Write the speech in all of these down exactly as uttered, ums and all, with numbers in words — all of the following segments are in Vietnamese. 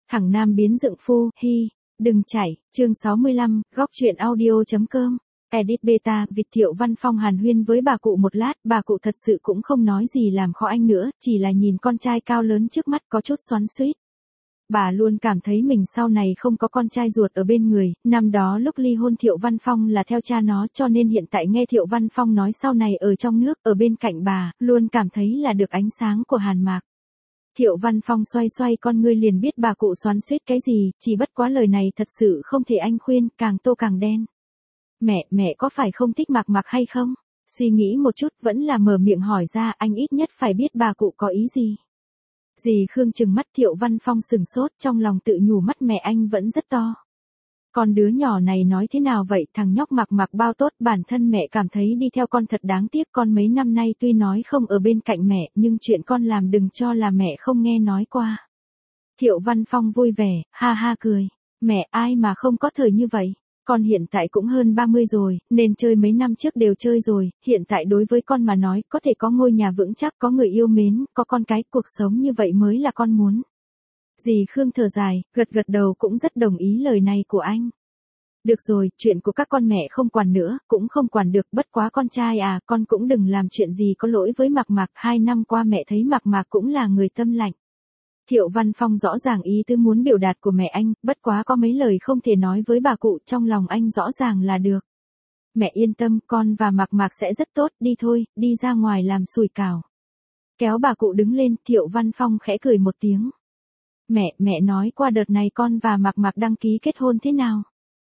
Thằng nam biến dựng phu, hi, đừng chảy, chương sáu mươi lăm, góc truyện audio.com. Edit beta, Việt Thiệu Văn Phong hàn huyên với bà cụ một lát, bà cụ thật sự cũng không nói gì làm khó anh nữa, chỉ là nhìn con trai cao lớn trước mắt có chút xoắn xuýt. Bà luôn cảm thấy mình sau này không có con trai ruột ở bên người, năm đó lúc ly hôn Thiệu Văn Phong là theo cha nó, cho nên hiện tại nghe Thiệu Văn Phong nói sau này ở trong nước, ở bên cạnh bà, luôn cảm thấy là được ánh sáng của Hàn Mạc. Thiệu Văn Phong xoay xoay con ngươi liền biết bà cụ xoắn xuýt cái gì, chỉ bất quá lời này thật sự không thể anh khuyên, càng tô càng đen. Mẹ, mẹ có phải không thích Mạc Mạc hay không? Suy nghĩ một chút vẫn là mở miệng hỏi ra, anh ít nhất phải biết bà cụ có ý gì. Dì Khương trừng mắt Thiệu Văn Phong sừng sốt, trong lòng tự nhủ mắt mẹ anh vẫn rất to. Con đứa nhỏ này nói thế nào vậy, thằng nhóc Mạc Mạc bao tốt, bản thân mẹ cảm thấy đi theo con thật đáng tiếc, con mấy năm nay tuy nói không ở bên cạnh mẹ, nhưng chuyện con làm đừng cho là mẹ không nghe nói qua. Thiệu Văn Phong vui vẻ, ha ha cười, mẹ ai mà không có thời như vậy. Con hiện tại cũng hơn ba mươi rồi, nên chơi mấy năm trước đều chơi rồi, hiện tại đối với con mà nói, có thể có ngôi nhà vững chắc, có người yêu mến, có con cái, cuộc sống như vậy mới là con muốn. Dì Khương thở dài, gật gật đầu cũng rất đồng ý lời này của anh. Được rồi, chuyện của các con mẹ không quản nữa, cũng không quản được, bất quá con trai à, con cũng đừng làm chuyện gì có lỗi với Mạc Mạc, hai năm qua mẹ thấy Mạc Mạc cũng là người tâm lạnh. Thiệu Văn Phong rõ ràng ý tứ muốn biểu đạt của mẹ anh, bất quá có mấy lời không thể nói với bà cụ, trong lòng anh rõ ràng là được. Mẹ yên tâm, con và Mạc Mạc sẽ rất tốt, đi thôi, đi ra ngoài làm sủi cảo. Kéo bà cụ đứng lên, Thiệu Văn Phong khẽ cười một tiếng. Mẹ, mẹ nói qua đợt này con và Mạc Mạc đăng ký kết hôn thế nào?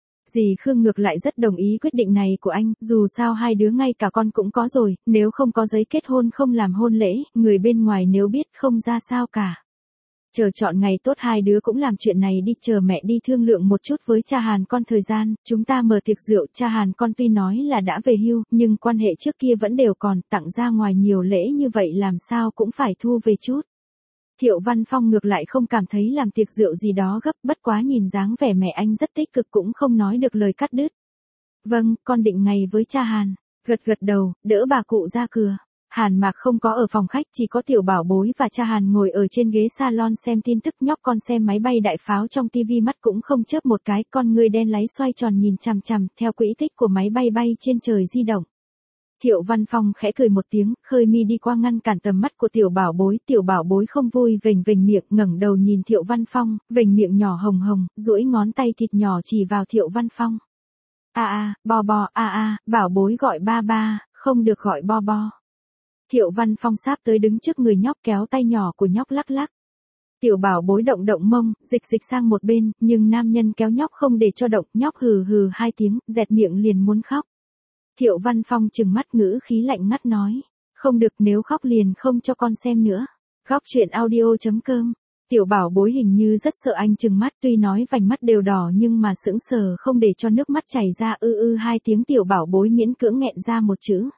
Dì Khương ngược lại rất đồng ý quyết định này của anh, dù sao hai đứa ngay cả con cũng có rồi, nếu không có giấy kết hôn không làm hôn lễ, người bên ngoài nếu biết không ra sao cả. Chờ chọn ngày tốt hai đứa cũng làm chuyện này đi, chờ mẹ đi thương lượng một chút với cha Hàn con thời gian, chúng ta mở tiệc rượu, cha Hàn con tuy nói là đã về hưu, nhưng quan hệ trước kia vẫn đều còn, tặng ra ngoài nhiều lễ như vậy làm sao cũng phải thu về chút. Thiệu Văn Phong ngược lại không cảm thấy làm tiệc rượu gì đó gấp, bất quá nhìn dáng vẻ mẹ anh rất tích cực cũng không nói được lời cắt đứt. Vâng, con định ngày với cha Hàn, gật gật đầu, đỡ bà cụ ra cửa. Hàn Mạc không có ở phòng khách, chỉ có Tiểu Bảo Bối và cha Hàn ngồi ở trên ghế salon xem tin tức, nhóc con xem máy bay đại pháo trong tivi mắt cũng không chớp một cái, con người đen láy xoay tròn nhìn chằm chằm theo quỹ tích của máy bay bay trên trời di động. Thiệu Văn Phong khẽ cười một tiếng, khơi mi đi qua ngăn cản tầm mắt của Tiểu Bảo Bối, Tiểu Bảo Bối không vui vểnh vểnh miệng, ngẩng đầu nhìn Thiệu Văn Phong, vểnh miệng nhỏ hồng hồng, duỗi ngón tay thịt nhỏ chỉ vào Thiệu Văn Phong. A a, bo bo, a a, Bảo Bối gọi ba ba, không được gọi bo bo. Thiệu Văn Phong sáp tới đứng trước người nhóc kéo tay nhỏ của nhóc lắc lắc. Tiểu Bảo Bối động động mông, dịch dịch sang một bên, nhưng nam nhân kéo nhóc không để cho động, nhóc hừ hừ hai tiếng, dẹt miệng liền muốn khóc. Thiệu Văn Phong trừng mắt ngữ khí lạnh ngắt nói, không được, nếu khóc liền không cho con xem nữa. Góc truyện audio.com. Tiểu Bảo Bối hình như rất sợ anh trừng mắt, tuy nói vành mắt đều đỏ nhưng mà sững sờ không để cho nước mắt chảy ra, ư ư hai tiếng. Tiểu Bảo Bối miễn cưỡng nghẹn ra một chữ.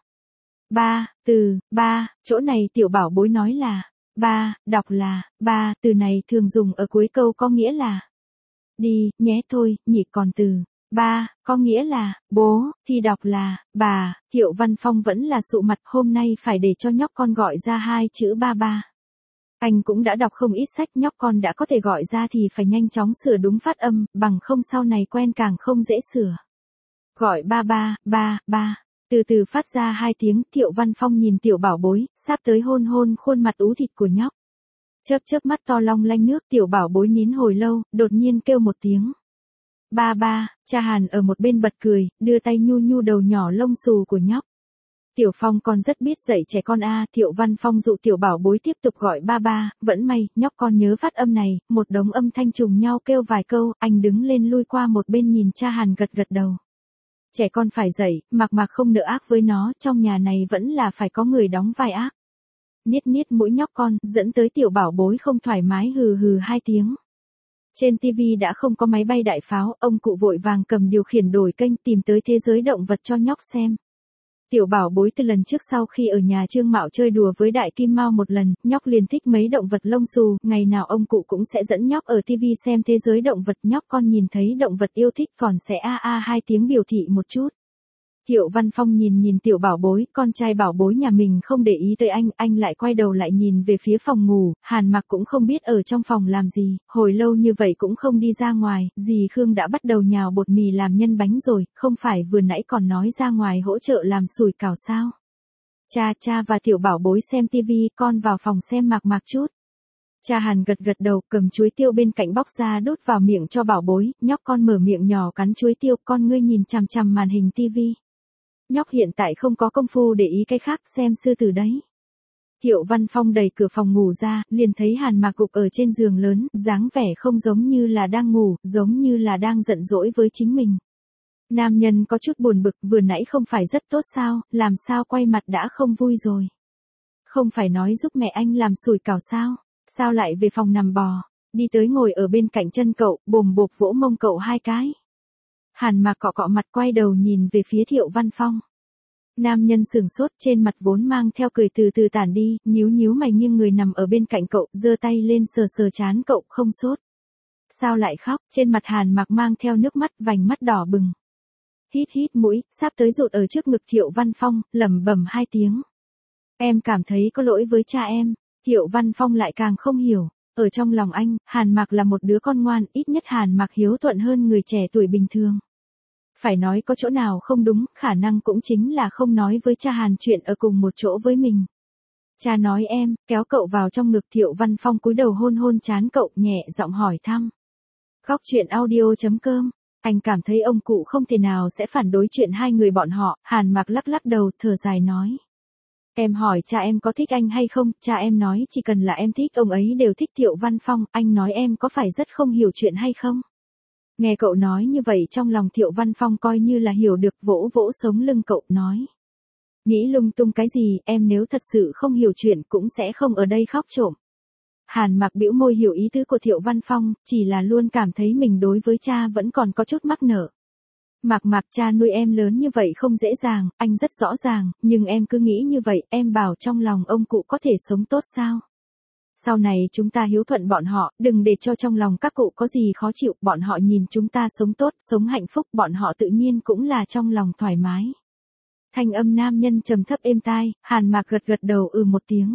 Ba, từ, ba, chỗ này Tiểu Bảo Bối nói là, ba, đọc là, ba, từ này thường dùng ở cuối câu có nghĩa là, đi, nhé thôi, nhỉ, còn từ, ba, có nghĩa là, bố, thì đọc là, bà. Thiệu Văn Phong vẫn là sụ mặt, hôm nay phải để cho nhóc con gọi ra hai chữ ba ba. Anh cũng đã đọc không ít sách, nhóc con đã có thể gọi ra thì phải nhanh chóng sửa đúng phát âm, bằng không sau này quen càng không dễ sửa. Gọi ba ba, ba, ba. Từ từ phát ra hai tiếng, Thiệu Văn Phong nhìn Tiểu Bảo Bối, sắp tới hôn hôn khuôn mặt ú thịt của nhóc. Chớp chớp mắt to long lanh nước, Tiểu Bảo Bối nín hồi lâu, đột nhiên kêu một tiếng. Ba ba, cha Hàn ở một bên bật cười, đưa tay nhu nhu đầu nhỏ lông xù của nhóc. Tiểu Phong con rất biết dạy trẻ con a. Thiệu Văn Phong dụ Tiểu Bảo Bối tiếp tục gọi ba ba, vẫn may, nhóc con nhớ phát âm này, một đống âm thanh trùng nhau kêu vài câu, anh đứng lên lui qua một bên nhìn cha Hàn gật gật đầu. Trẻ con phải dạy, Mạc Mạc không nỡ ác với nó, trong nhà này vẫn là phải có người đóng vai ác. Niết niết mũi nhóc con, dẫn tới Tiểu Bảo Bối không thoải mái hừ hừ hai tiếng. Trên tivi đã không có máy bay đại pháo, ông cụ vội vàng cầm điều khiển đổi kênh tìm tới thế giới động vật cho nhóc xem. Tiểu Bảo Bối từ lần trước sau khi ở nhà Trương Mạo chơi đùa với Đại Kim Mao một lần, nhóc liền thích mấy động vật lông xù, ngày nào ông cụ cũng sẽ dẫn nhóc ở tivi xem thế giới động vật, nhóc con nhìn thấy động vật yêu thích còn sẽ a a hai tiếng biểu thị một chút. Thiệu Văn Phong nhìn nhìn tiểu bảo bối, con trai bảo bối nhà mình không để ý tới anh, anh lại quay đầu lại nhìn về phía phòng ngủ, Hàn Mặc cũng không biết ở trong phòng làm gì, hồi lâu như vậy cũng không đi ra ngoài, dì Khương đã bắt đầu nhào bột mì làm nhân bánh rồi, không phải vừa nãy còn nói ra ngoài hỗ trợ làm sủi cảo sao. Cha, cha và tiểu bảo bối xem tivi, con vào phòng xem Mạc Mạc chút. Cha Hàn gật gật đầu, cầm chuối tiêu bên cạnh bóc ra đút vào miệng cho bảo bối, nhóc con mở miệng nhỏ cắn chuối tiêu, con ngươi nhìn chằm chằm màn hình tivi. Nhóc hiện tại không có công phu để ý cái khác, xem sư tử đấy. Thiệu Văn Phong đẩy cửa phòng ngủ ra, liền thấy Hàn Mạc gục ở trên giường lớn, dáng vẻ không giống như là đang ngủ, giống như là đang giận dỗi với chính mình. Nam nhân có chút buồn bực, vừa nãy không phải rất tốt sao, làm sao quay mặt đã không vui rồi. Không phải nói giúp mẹ anh làm sủi cảo sao, sao lại về phòng nằm bò, đi tới ngồi ở bên cạnh chân cậu, bồm bộp vỗ mông cậu hai cái. Hàn Mạc cọ cọ mặt quay đầu nhìn về phía Thiệu Văn Phong. Nam nhân sửng sốt, trên mặt vốn mang theo cười từ từ tản đi, nhíu nhíu mày nghiêng người nằm ở bên cạnh cậu, giơ tay lên sờ sờ trán cậu, không sốt. Sao lại khóc, trên mặt Hàn Mạc mang theo nước mắt, vành mắt đỏ bừng. Hít hít mũi, sắp tới rụt ở trước ngực Thiệu Văn Phong, lẩm bẩm hai tiếng. Em cảm thấy có lỗi với cha em. Thiệu Văn Phong lại càng không hiểu. Ở trong lòng anh, Hàn Mạc là một đứa con ngoan, ít nhất Hàn Mạc hiếu thuận hơn người trẻ tuổi bình thường. Phải nói có chỗ nào không đúng, khả năng cũng chính là không nói với cha Hàn chuyện ở cùng một chỗ với mình. Cha nói em, kéo cậu vào trong ngực. Thiệu Văn Phong cúi đầu hôn hôn trán cậu, nhẹ giọng hỏi thăm. Góc chuyện audio chấm com. Anh cảm thấy ông cụ không thể nào sẽ phản đối chuyện hai người bọn họ. Hàn Mạc lắc lắc đầu, thở dài nói. Em hỏi cha em có thích anh hay không, cha em nói chỉ cần là em thích ông ấy đều thích. Thiệu Văn Phong, anh nói em có phải rất không hiểu chuyện hay không? Nghe cậu nói như vậy trong lòng Thiệu Văn Phong coi như là hiểu được, vỗ vỗ sống lưng cậu, nói. Nghĩ lung tung cái gì, em nếu thật sự không hiểu chuyện cũng sẽ không ở đây khóc trộm. Hàn Mạc bĩu môi hiểu ý tứ của Thiệu Văn Phong, chỉ là luôn cảm thấy mình đối với cha vẫn còn có chút mắc nợ. Mạc Mạc, cha nuôi em lớn như vậy không dễ dàng, anh rất rõ ràng, nhưng em cứ nghĩ như vậy, em bảo trong lòng ông cụ có thể sống tốt sao? Sau này chúng ta hiếu thuận bọn họ, đừng để cho trong lòng các cụ có gì khó chịu, bọn họ nhìn chúng ta sống tốt, sống hạnh phúc, bọn họ tự nhiên cũng là trong lòng thoải mái. Thanh âm nam nhân trầm thấp êm tai, Hàn Mạc gật gật đầu ừ một tiếng.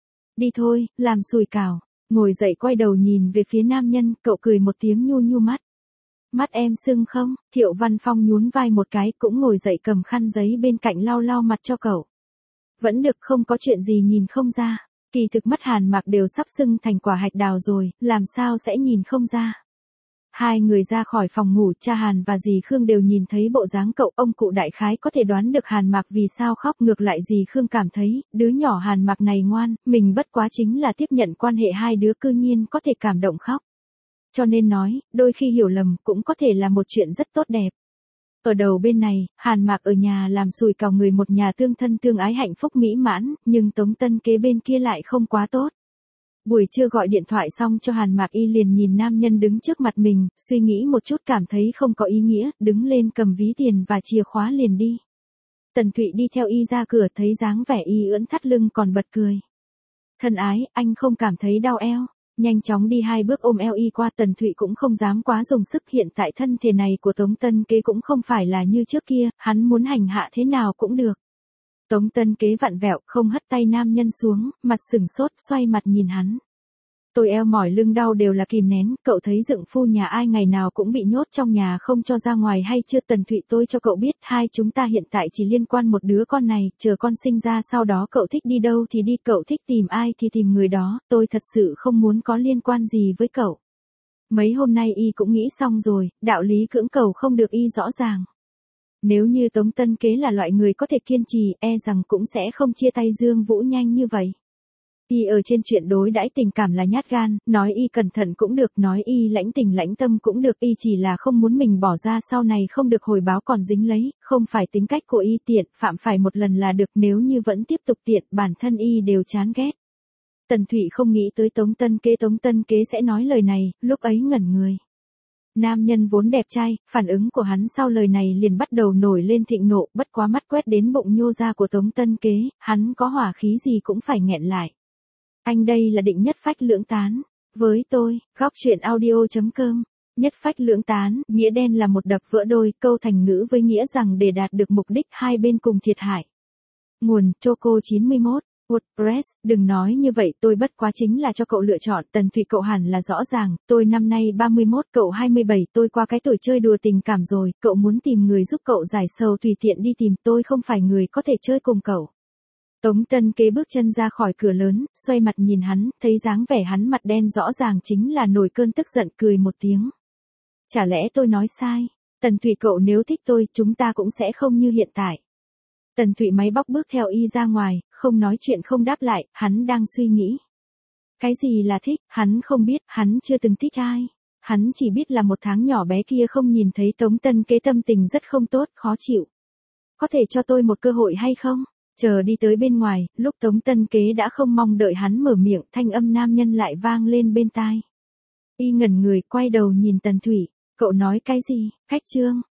Đi thôi, làm sủi cảo. Ngồi dậy quay đầu nhìn về phía nam nhân, cậu cười một tiếng nhu nhu mắt. Mắt em sưng không? Thiệu Văn Phong nhún vai một cái, cũng ngồi dậy cầm khăn giấy bên cạnh lau lau mặt cho cậu. Vẫn được, không có chuyện gì nhìn không ra. Kỳ thực mắt Hàn Mạc đều sắp sưng thành quả hạch đào rồi, làm sao sẽ nhìn không ra. Hai người ra khỏi phòng ngủ, cha Hàn và dì Khương đều nhìn thấy bộ dáng cậu, ông cụ đại khái có thể đoán được Hàn Mạc vì sao khóc, ngược lại dì Khương cảm thấy, đứa nhỏ Hàn Mạc này ngoan, mình bất quá chính là tiếp nhận quan hệ hai đứa cư nhiên có thể cảm động khóc. Cho nên nói, đôi khi hiểu lầm cũng có thể là một chuyện rất tốt đẹp. Ở đầu bên này, Hàn Mạc ở nhà làm sủi cảo, người một nhà tương thân tương ái hạnh phúc mỹ mãn, nhưng Tống Tân Kế bên kia lại không quá tốt. Buổi trưa gọi điện thoại xong cho Hàn Mạc, y liền nhìn nam nhân đứng trước mặt mình, suy nghĩ một chút cảm thấy không có ý nghĩa, đứng lên cầm ví tiền và chìa khóa liền đi. Tần Thụy đi theo y ra cửa, thấy dáng vẻ y ưỡn thắt lưng còn bật cười. Thân ái, anh không cảm thấy đau eo? Nhanh chóng đi hai bước ôm eo y qua. Tần Thụy cũng không dám quá dùng sức, hiện tại thân thể này của Tống Tân Kế cũng không phải là như trước kia, hắn muốn hành hạ thế nào cũng được. Tống Tân Kế vặn vẹo, không hất tay nam nhân xuống, mặt sừng sốt, xoay mặt nhìn hắn. Tôi eo mỏi lưng đau đều là kìm nén, cậu thấy dượng phu nhà ai ngày nào cũng bị nhốt trong nhà không cho ra ngoài hay chưa? Tần Thụy, tôi cho cậu biết, hai chúng ta hiện tại chỉ liên quan một đứa con này, chờ con sinh ra sau đó cậu thích đi đâu thì đi, cậu thích tìm ai thì tìm người đó, tôi thật sự không muốn có liên quan gì với cậu. Mấy hôm nay y cũng nghĩ xong rồi, đạo lý cưỡng cầu không được y rõ ràng. Nếu như Tống Tân Kế là loại người có thể kiên trì, e rằng cũng sẽ không chia tay Dương Vũ nhanh như vậy. Y ở trên chuyện đối đãi tình cảm là nhát gan, nói y cẩn thận cũng được, nói y lãnh tình lãnh tâm cũng được, y chỉ là không muốn mình bỏ ra sau này không được hồi báo còn dính lấy, không phải tính cách của y tiện, phạm phải một lần là được, nếu như vẫn tiếp tục tiện, bản thân y đều chán ghét. Tần Thụy không nghĩ tới Tống Tân Kế Tống Tân Kế sẽ nói lời này, lúc ấy ngẩn người. Nam nhân vốn đẹp trai, phản ứng của hắn sau lời này liền bắt đầu nổi lên thịnh nộ, bất quá mắt quét đến bụng nhô ra của Tống Tân Kế, hắn có hỏa khí gì cũng phải nghẹn lại. Anh đây là định nhất phách lưỡng tán. Với tôi, góc chuyện audio chấm com. Nhất phách lưỡng tán, nghĩa đen là một đập vỡ đôi, câu thành ngữ với nghĩa rằng để đạt được mục đích hai bên cùng thiệt hại. Nguồn, Choco chín mươi mốt, WordPress, đừng nói như vậy, tôi bất quá chính là cho cậu lựa chọn. Tần Thụy, cậu hẳn là rõ ràng, tôi năm nay ba mươi mốt, cậu hai mươi bảy, tôi qua cái tuổi chơi đùa tình cảm rồi, cậu muốn tìm người giúp cậu giải sầu tùy tiện đi tìm, tôi không phải người có thể chơi cùng cậu. Tống Tân Kế bước chân ra khỏi cửa lớn, xoay mặt nhìn hắn, thấy dáng vẻ hắn mặt đen rõ ràng chính là nổi cơn tức giận, cười một tiếng. Chả lẽ tôi nói sai? Tần Thụy, cậu nếu thích tôi, chúng ta cũng sẽ không như hiện tại. Tần Thụy máy bóc bước theo y ra ngoài, không nói chuyện không đáp lại, hắn đang suy nghĩ. Cái gì là thích, hắn không biết, hắn chưa từng thích ai. Hắn chỉ biết là một tháng nhỏ bé kia không nhìn thấy Tống Tân Kế tâm tình rất không tốt, khó chịu. Có thể cho tôi một cơ hội hay không? Chờ đi tới bên ngoài, lúc Tống Tân Kế đã không mong đợi hắn mở miệng, thanh âm nam nhân lại vang lên bên tai. Y ngẩn người, quay đầu nhìn Tần Thụy, cậu nói cái gì, khách trương,